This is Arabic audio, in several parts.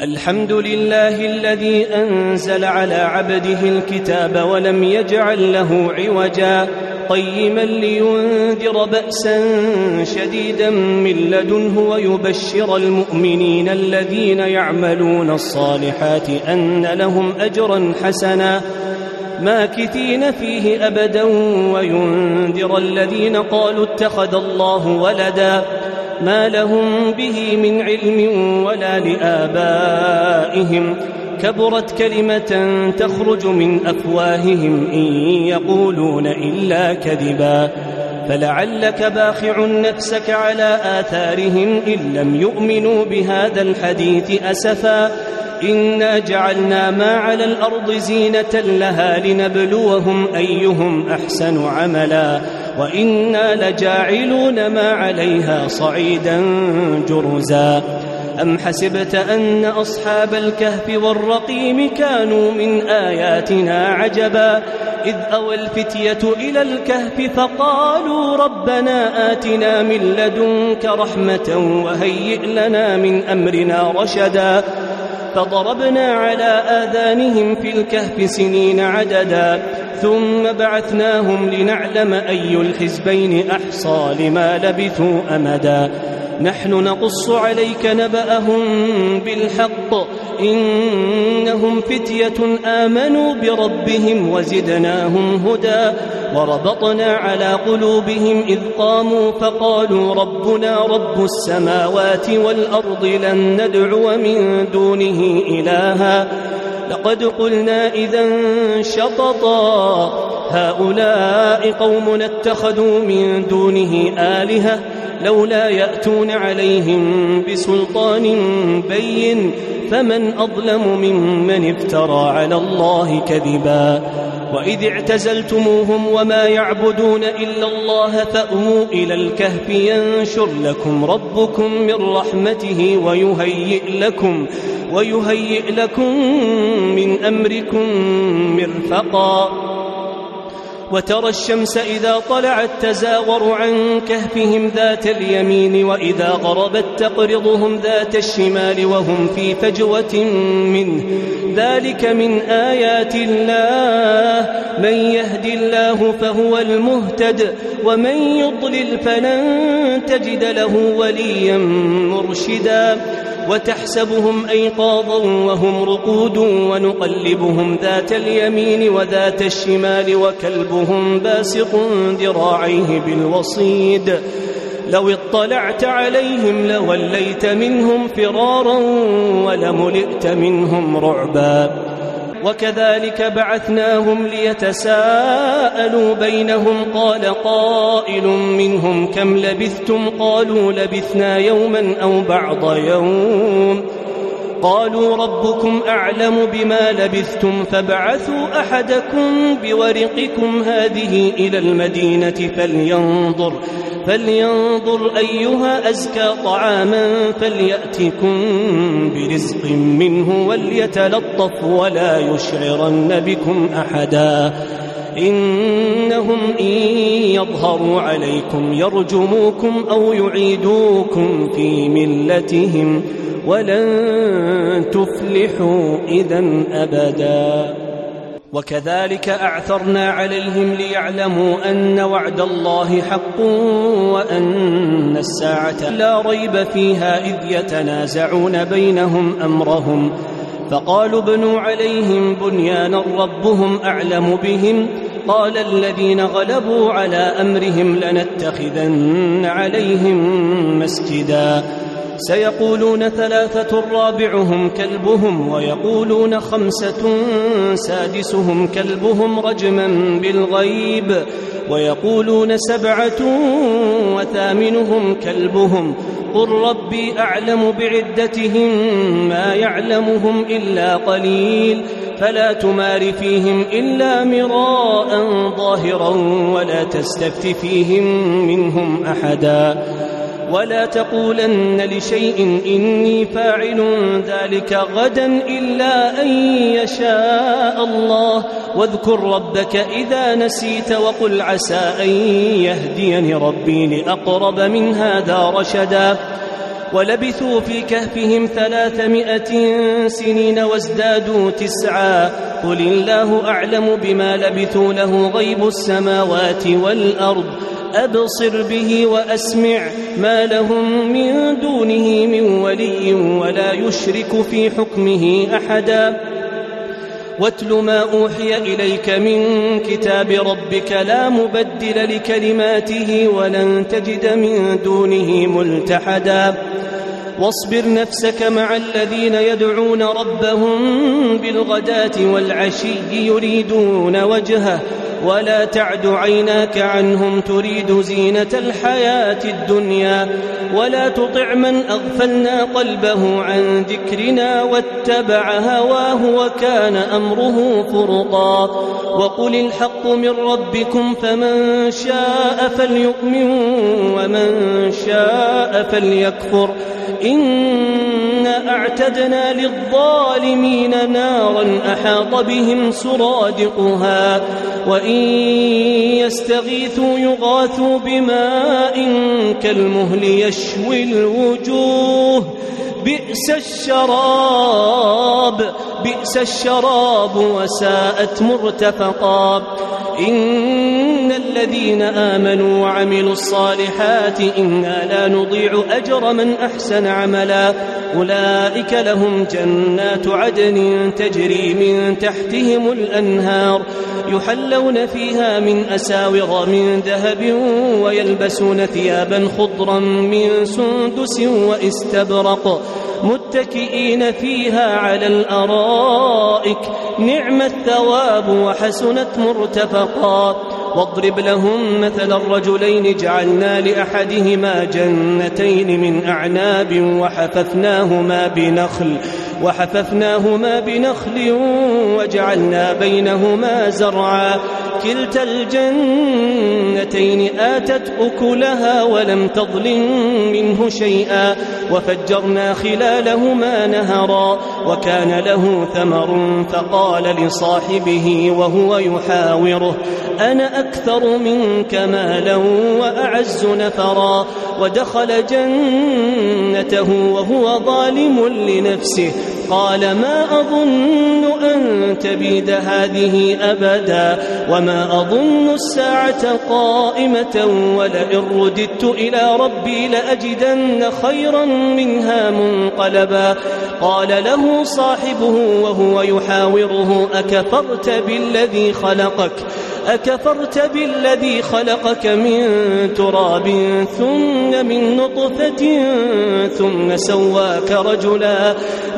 الحمد لله الذي أنزل على عبده الكتاب ولم يجعل له عوجا قيما لينذر بأسا شديدا من لدنه ويبشر المؤمنين الذين يعملون الصالحات أن لهم أجرا حسنا ماكثين فيه أبدا وينذر الذين قالوا اتخذ الله ولدا ما لهم به من علم ولا لآبائهم كبرت كلمة تخرج من أفواههم إن يقولون إلا كذبا فلعلك باخع نفسك على آثارهم إن لم يؤمنوا بهذا الحديث أسفا إنا جعلنا ما على الأرض زينة لها لنبلوهم أيهم أحسن عملا وإنا لجاعلون ما عليها صعيدا جرزا أم حسبت أن أصحاب الكهف والرقيم كانوا من آياتنا عجبا إذ أوى الفتية إلى الكهف فقالوا ربنا آتنا من لدنك رحمة وهيئ لنا من أمرنا رشدا فضربنا على آذانهم في الكهف سنين عددا ثم بعثناهم لنعلم أي الحزبين أحصى لما لبثوا أمدا نحن نقص عليك نبأهم بالحق إنهم فتية آمنوا بربهم وزدناهم هدى وربطنا على قلوبهم إذ قاموا فقالوا ربنا رب السماوات والأرض لن ندعو من دونه إلها لقد قلنا إذا شططا هؤلاء قومنا اتخذوا من دونه آلهة لولا يأتون عليهم بسلطان بين فمن أظلم ممن افترى على الله كذبا وإذ اعتزلتموهم وما يعبدون إلا الله فأووا إلى الكهف ينشر لكم ربكم من رحمته ويهيئ لكم من أمركم مرفقا وترى الشمس إذا طلعت تزاور عن كهفهم ذات اليمين وإذا غربت تقرضهم ذات الشمال وهم في فجوة منه ذلك من آيات الله من يهد الله فهو المهتد ومن يضلل فلن تجد له وليا مرشدا وتحسبهم أيقاظا وهم رقود ونقلبهم ذات اليمين وذات الشمال وكلبهم باسط ذراعيه بالوصيد لو اطلعت عليهم لوليت منهم فرارا ولملئت منهم رعبا وكذلك بعثناهم ليتساءلوا بينهم قال قائل منهم كم لبثتم قالوا لبثنا يوما أو بعض يوم قالوا ربكم أعلم بما لبثتم فابعثوا أحدكم بورقكم هذه إلى المدينة فلينظر أيها أزكى طعاما فليأتكم برزق منه وليتلطف ولا يشعرن بكم أحدا إنهم إن يظهروا عليكم يرجموكم أو يعيدوكم في ملتهم ولن تفلحوا إذن أبدا وكذلك أعثرنا عليهم ليعلموا أن وعد الله حق وأن الساعة لا ريب فيها إذ يتنازعون بينهم أمرهم فقالوا ابنوا عليهم بنيانا ربهم أعلم بهم قال الذين غلبوا على أمرهم لنتخذن عليهم مسجدا سيقولون 3 رابعهم كلبهم ويقولون 5 سادسهم كلبهم رجما بالغيب ويقولون 7 وثامنهم كلبهم قل ربي أعلم بعدتهم ما يعلمهم إلا قليل فلا تمار فيهم إلا مراء ظاهرا ولا تستفت فيهم منهم أحدا ولا تقولن لشيء إني فاعل ذلك غدا إلا أن يشاء الله واذكر ربك إذا نسيت وقل عسى أن يهديني ربي لأقرب من هذا رشدا ولبثوا في كهفهم 300 سنين وازدادوا 9 قل الله أعلم بما لبثوا له غيب السماوات والأرض أبصر به وأسمع ما لهم من دونه من ولي ولا يشرك في حكمه أحدا واتل ما أوحي إليك من كتاب ربك لا مبدل لكلماته ولن تجد من دونه ملتحدا واصبر نفسك مع الذين يدعون ربهم بالغداة والعشي يريدون وجهه ولا تعد عيناك عنهم تريد زينة الحياة الدنيا ولا تطع من أغفلنا قلبه عن ذكرنا واتبع هواه وكان أمره فرطا وقل الحق من ربكم فمن شاء فليؤمن ومن شاء فليكفر إنا أعتدنا للظالمين نارا أحاط بهم سرادقها وإن يستغيثوا يغاثوا بماء كالمهل يشوي الوجوه بئس الشراب وساءت مرتفقا إن الذين آمنوا وعملوا الصالحات إنا لا نضيع أجر من أحسن عملا أولئك لهم جنات عدن تجري من تحتهم الأنهار يحلون فيها من أساور من ذهب ويلبسون ثيابا خضرا من سندس واستبرق متكئين فيها على الأرائك نعم الثواب وحسنت مرتفقا واضرب لهم مثل الرجلين جعلنا لأحدهما جنتين من أعناب وحففناهما بنخل وجعلنا بينهما زرعا كلتا الجنتين آتت أكلها ولم تظلم منه شيئا وفجرنا خلالهما نهرا وكان له ثمر فقال لصاحبه وهو يحاوره أنا أكثر منك مالا وأعز نفرا ودخل جنته وهو ظالم لنفسه قال ما أظن أن تبيد هذه أبدا وما أظن الساعة قائمة ولئن رددت إلى ربي لأجدن خيرا منها منقلبا قال له صاحبه وهو يحاوره أكفرت بالذي خلقك من تراب ثم من نطفة ثم سواك رجلا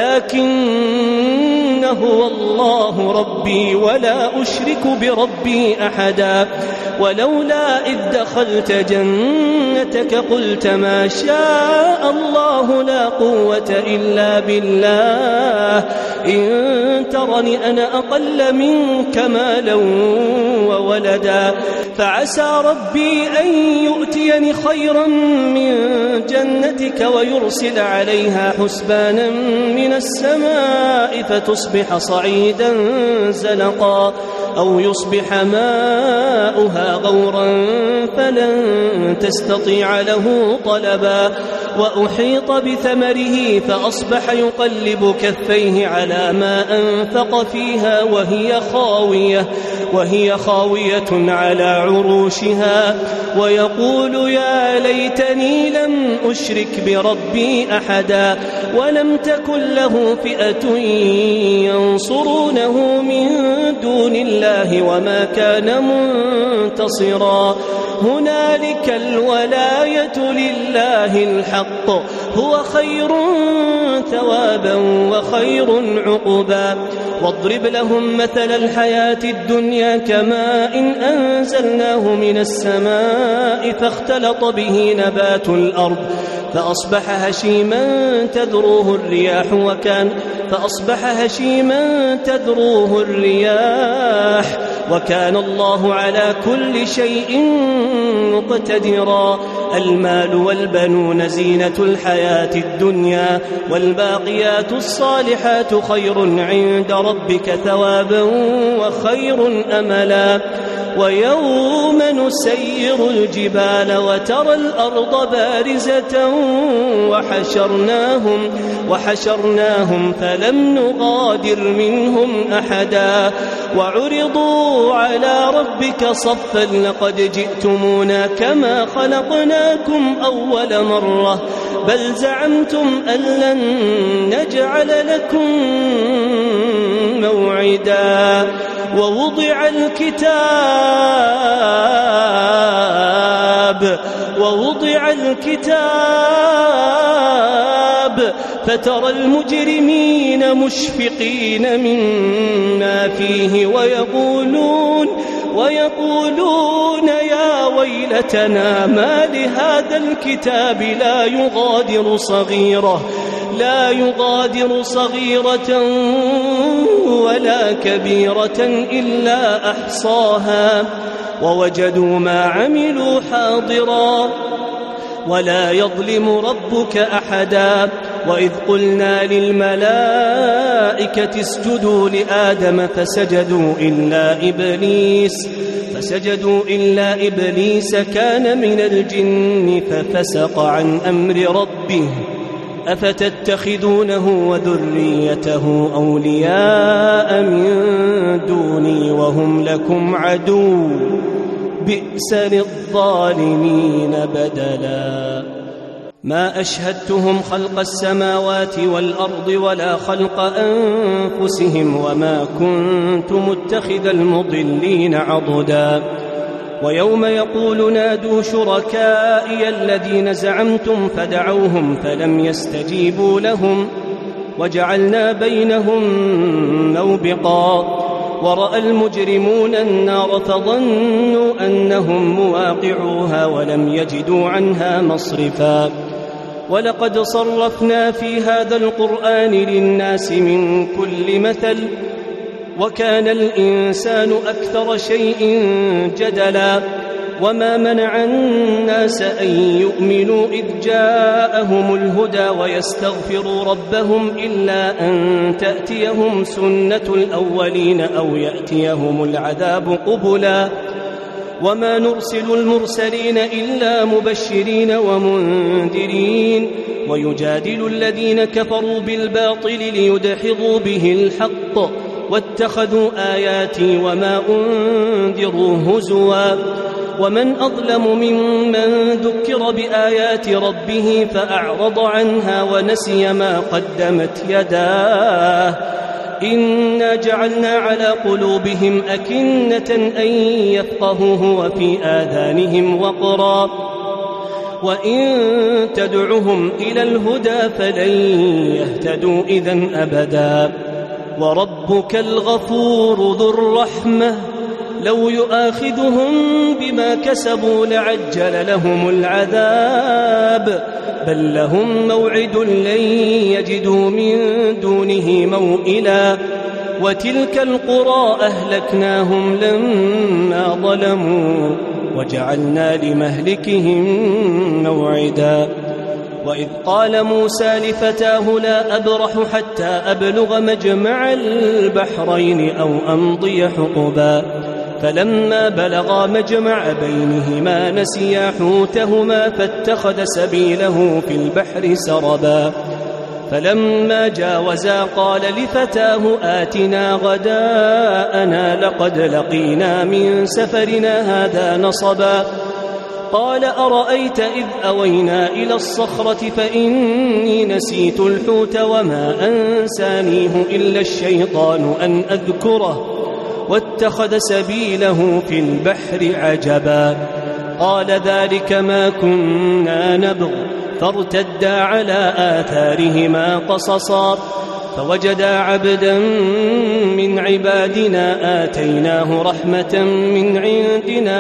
لكن هو الله ربي ولا أشرك بربي أحدا ولولا إذ دخلت جنتك قلت ما شاء الله لا قوة إلا بالله إن ترني أنا أقل منك مالا وولدا فعسى ربي أن يؤتيني خيرا من جنتك ويرسل عليها حسبانا من السماء فتصبح صعيدا زلقا أو يصبح ماؤها غورا فلن تستطيع له طلبا وأحيط بثمره فأصبح يقلب كفيه على ما أنفق فيها وهي خاوية على عروشها ويقول يا ليتني لم أشرك بربي أحدا ولم تكن له فئة ينصرونه من دون الله وما كان منتصرا هنالك الولاية لله الحق هو خير ثوابا وخير عقبا واضرب لهم مثل الحياة الدنيا كماء أنزلناه من السماء فاختلط به نبات الأرض فأصبح هشيما تذروه الرياح وكان الله على كل شيء مقتدرا المال والبنون زينة الحياة الدنيا والباقيات الصالحات خير عند ربك ثوابا وخير أملا ويوم نسير الجبال وترى الأرض بارزة وحشرناهم فلم نغادر منهم أحدا وعرضوا على ربك صفا لقد جئتمونا كما خلقناكم أول مرة بل زعمتم أن لن نجعل لكم موعدا ووضع الكتاب فترى المجرمين مشفقين مما فيه ويقولون يا ويلتنا ما لهذا الكتاب لا يغادر صغيرة ولا كبيرة إلا أحصاها ووجدوا ما عملوا حاضرا ولا يظلم ربك أحدا وإذ قلنا للملائكة اسجدوا لآدم فسجدوا إلا إبليس كان من الجن ففسق عن أمر ربه أفتتخذونه وذريته أولياء من دوني وهم لكم عدو بئس للظالمين بدلا ما أشهدتهم خلق السماوات والأرض ولا خلق أنفسهم وما كنت متخذ المضلين عضدا ويوم يقول نادوا شركائي الذين زعمتم فدعوهم فلم يستجيبوا لهم وجعلنا بينهم موبقا ورأى المجرمون النار فظنوا أنهم مواقعوها ولم يجدوا عنها مصرفا ولقد صرفنا في هذا القرآن للناس من كل مثل وكان الإنسان أكثر شيء جدلا وما منع الناس أن يؤمنوا إذ جاءهم الهدى ويستغفروا ربهم إلا أن تأتيهم سنة الأولين أو يأتيهم العذاب قبلا وما نرسل المرسلين إلا مبشرين ومنذرين ويجادل الذين كفروا بالباطل ليدحضوا به الحق واتخذوا آياتي وما أنذروا هزوا ومن أظلم ممن ذكر بآيات ربه فأعرض عنها ونسي ما قدمت يداه إنا جعلنا على قلوبهم أكنة أن يفقهوه وفي آذانهم وقرا وإن تدعهم إلى الهدى فلن يهتدوا إذن أبدا وربك الغفور ذو الرحمة لو يؤاخذهم بما كسبوا لعجل لهم العذاب بل لهم موعد لن يجدوا من دونه موئلا وتلك القرى أهلكناهم لما ظلموا وجعلنا لمهلكهم موعدا وإذ قال موسى لفتاه لا أبرح حتى أبلغ مجمع البحرين أو أمضي حقبا فلما بلغا مجمع بينهما نسيا حوتهما فاتخذ سبيله في البحر سربا فلما جاوزا قال لفتاه آتنا غداءنا لقد لقينا من سفرنا هذا نصبا قال أرأيت إذ أوينا إلى الصخرة فإني نسيت الحوت وما أنسانيه إلا الشيطان أن أذكره واتخذ سبيله في البحر عجبا قال ذلك ما كنا نبغ فارتدا على آثارهما قصصا فوجدا عبدا من عبادنا آتيناه رحمة من عندنا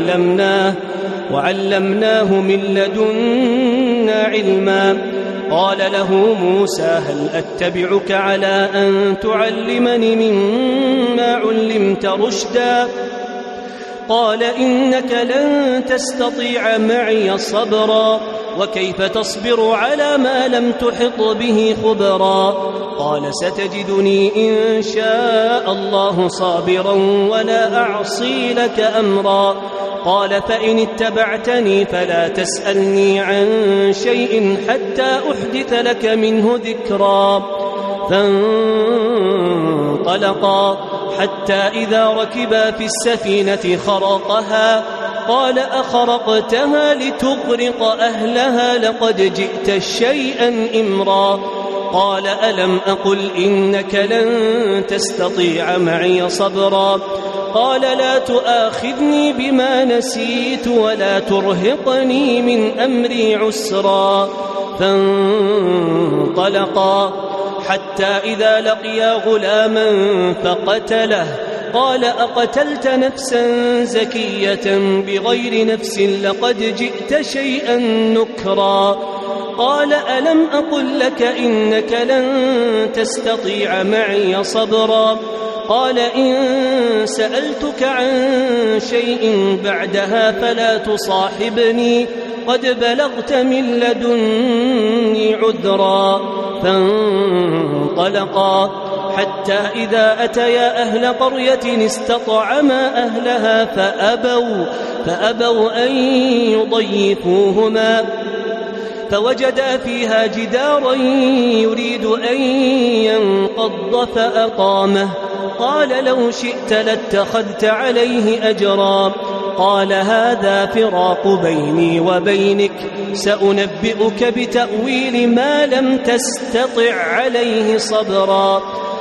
وعلمناه من لدنا علما قال له موسى هل أتبعك على أن تعلمني مما علمت رشدا قال إنك لن تستطيع معي صبرا وكيف تصبر على ما لم تحط به خبرا قال ستجدني إن شاء الله صابرا ولا أعصي لك أمرا قال فإن اتبعتني فلا تسألني عن شيء حتى أحدث لك منه ذكرا فانطلقا حتى إذا ركبا في السفينة خرقها قال أخرقتها لتغرق أهلها لقد جئت شيئا إمرا قال ألم أقل إنك لن تستطيع معي صبرا قال لا تؤاخذني بما نسيت ولا ترهقني من أمري عسرا فانطلقا حتى إذا لقيا غلاما فقتله قال أقتلت نفسا زكية بغير نفس لقد جئت شيئا نكرا قال ألم أقل لك إنك لن تستطيع معي صبرا قال إن سألتك عن شيء بعدها فلا تصاحبني قد بلغت من لدني عذرا فانطلقا حتى إذا أتيا أهل قرية استطعما أهلها فأبوا أن يضيفوهما فوجدا فيها جدارا يريد أن ينقض فأقامه قال لو شئت لاتخذت عليه أجرا قال هذا فراق بيني وبينك سأنبئك بتأويل ما لم تستطع عليه صبرا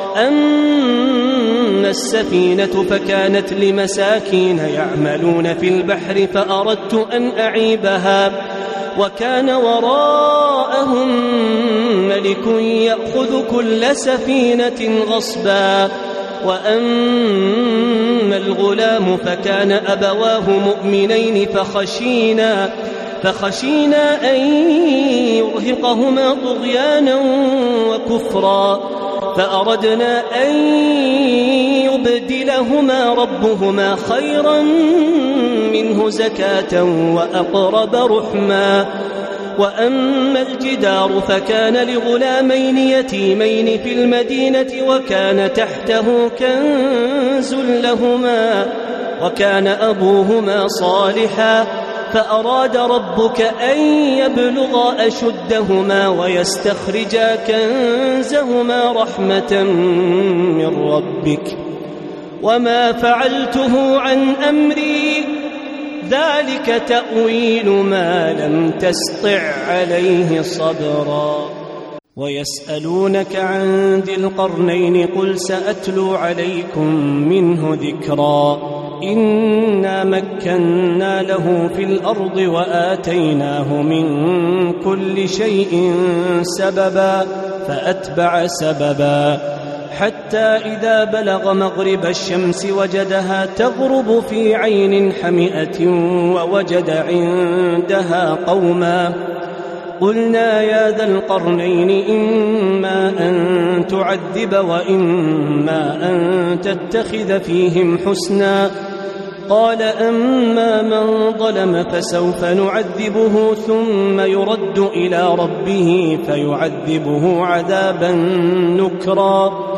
أما السفينة فكانت لمساكين يعملون في البحر فأردت أن أعيبها وكان وراءهم ملك يأخذ كل سفينة غصبا وأما الغلام فكان أبواه مؤمنين فخشينا أن يرهقهما طغيانا وكفرا فأردنا أن يبدلهما ربهما خيرا منه زكاة وأقرب رحما وأما الجدار فكان لغلامين يتيمين في المدينة وكان تحته كنز لهما وكان أبوهما صالحا فأراد ربك أن يبلغا أشدهما ويستخرجا كنزهما رحمة من ربك وما فعلته عن أمري ذلك تأويل ما لم تسطع عليه صبرا ويسألونك عن ذي القرنين قل سأتلو عليكم منه ذكرا إنا مكنا له في الأرض وآتيناه من كل شيء سببا فأتبع سببا حتى إذا بلغ مغرب الشمس وجدها تغرب في عين حمئة ووجد عندها قوما قلنا يا ذا القرنين إما أن تعذب وإما أن تتخذ فيهم حسنا قال أما من ظلم فسوف نعذبه ثم يرد إلى ربه فيعذبه عذابا نكرا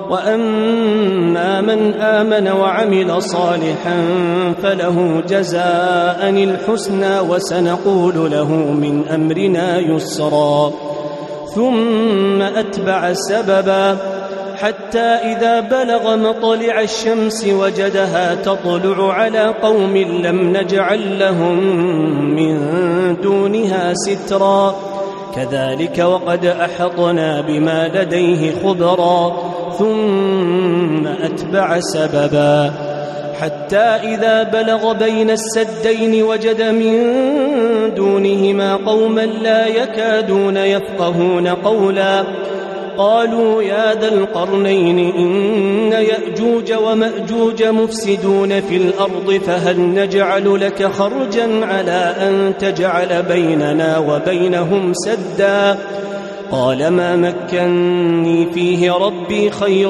وأما من آمن وعمل صالحا فله جزاء الحسنى وسنقول له من أمرنا يسرا ثم أتبع سببا حتى إذا بلغ مطلع الشمس وجدها تطلع على قوم لم نجعل لهم من دونها سترا كذلك وقد أحطنا بما لديه خبرا ثم أتبع سببا حتى إذا بلغ بين السدين وجد من دونهما قوما لا يكادون يفقهون قولا قالوا يا ذا القرنين إن يأجوج ومأجوج مفسدون في الأرض فهل نجعل لك خرجا على أن تجعل بيننا وبينهم سدا قال ما مكني فيه ربي خير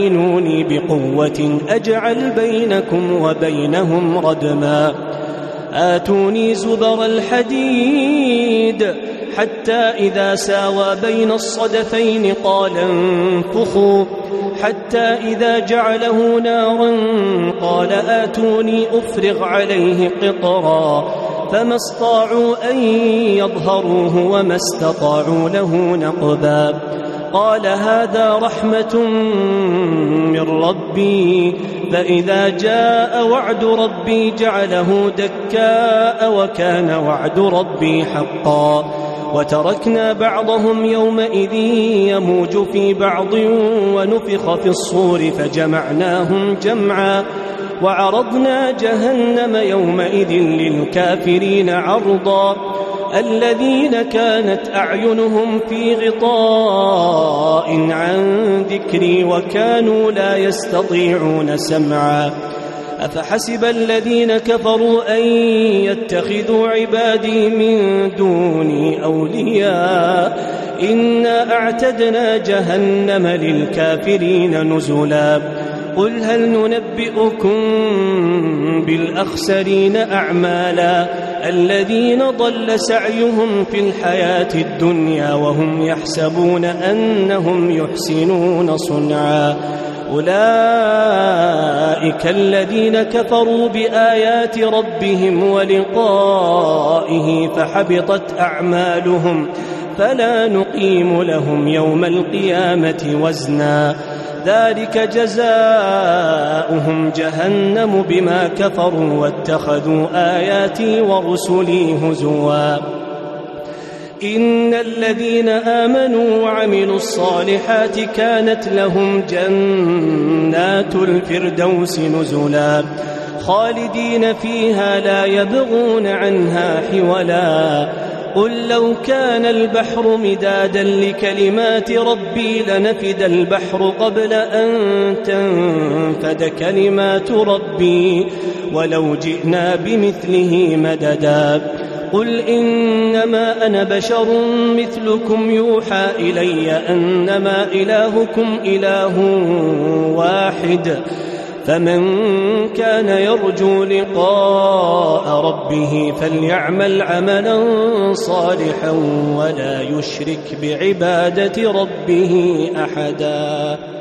فأعينوني بقوة أجعل بينكم وبينهم ردما آتوني زبر الحديد حتى إذا ساوى بين الصدفين قال انفخوا حتى إذا جعله نارا قال آتوني أفرغ عليه قطرا فما استطاعوا أن يظهروه وما استطاعوا له نقبا قال هذا رحمة من ربي فإذا جاء وعد ربي جعله دكاء وكان وعد ربي حقا وتركنا بعضهم يومئذ يموج في بعض ونفخ في الصور فجمعناهم جمعا وعرضنا جهنم يومئذ للكافرين عرضا الذين كانت أعينهم في غطاء عن ذكري وكانوا لا يستطيعون سمعا أفحسب الذين كفروا أن يتخذوا عبادي من دوني أولياء إنا أعتدنا جهنم للكافرين نزلا قل هل ننبئكم بالأخسرين أعمالا الذين ضل سعيهم في الحياة الدنيا وهم يحسبون أنهم يحسنون صنعا أولئك الذين كفروا بآيات ربهم ولقائه فحبطت أعمالهم فلا نقيم لهم يوم القيامة وزنا ذلك جزاؤهم جهنم بما كفروا واتخذوا آياتي ورسلي هزوا إن الذين آمنوا وعملوا الصالحات كانت لهم جنات الفردوس نزلا خالدين فيها لا يبغون عنها حولا قل لو كان البحر مدادا لكلمات ربي لنفد البحر قبل أن تنفد كلمات ربي ولو جئنا بمثله مددا قل إنما أنا بشر مثلكم يوحى إلي أنما إلهكم إله واحد فمن كان يرجو لقاء ربه فليعمل عملا صالحا ولا يشرك بعبادة ربه أحدا.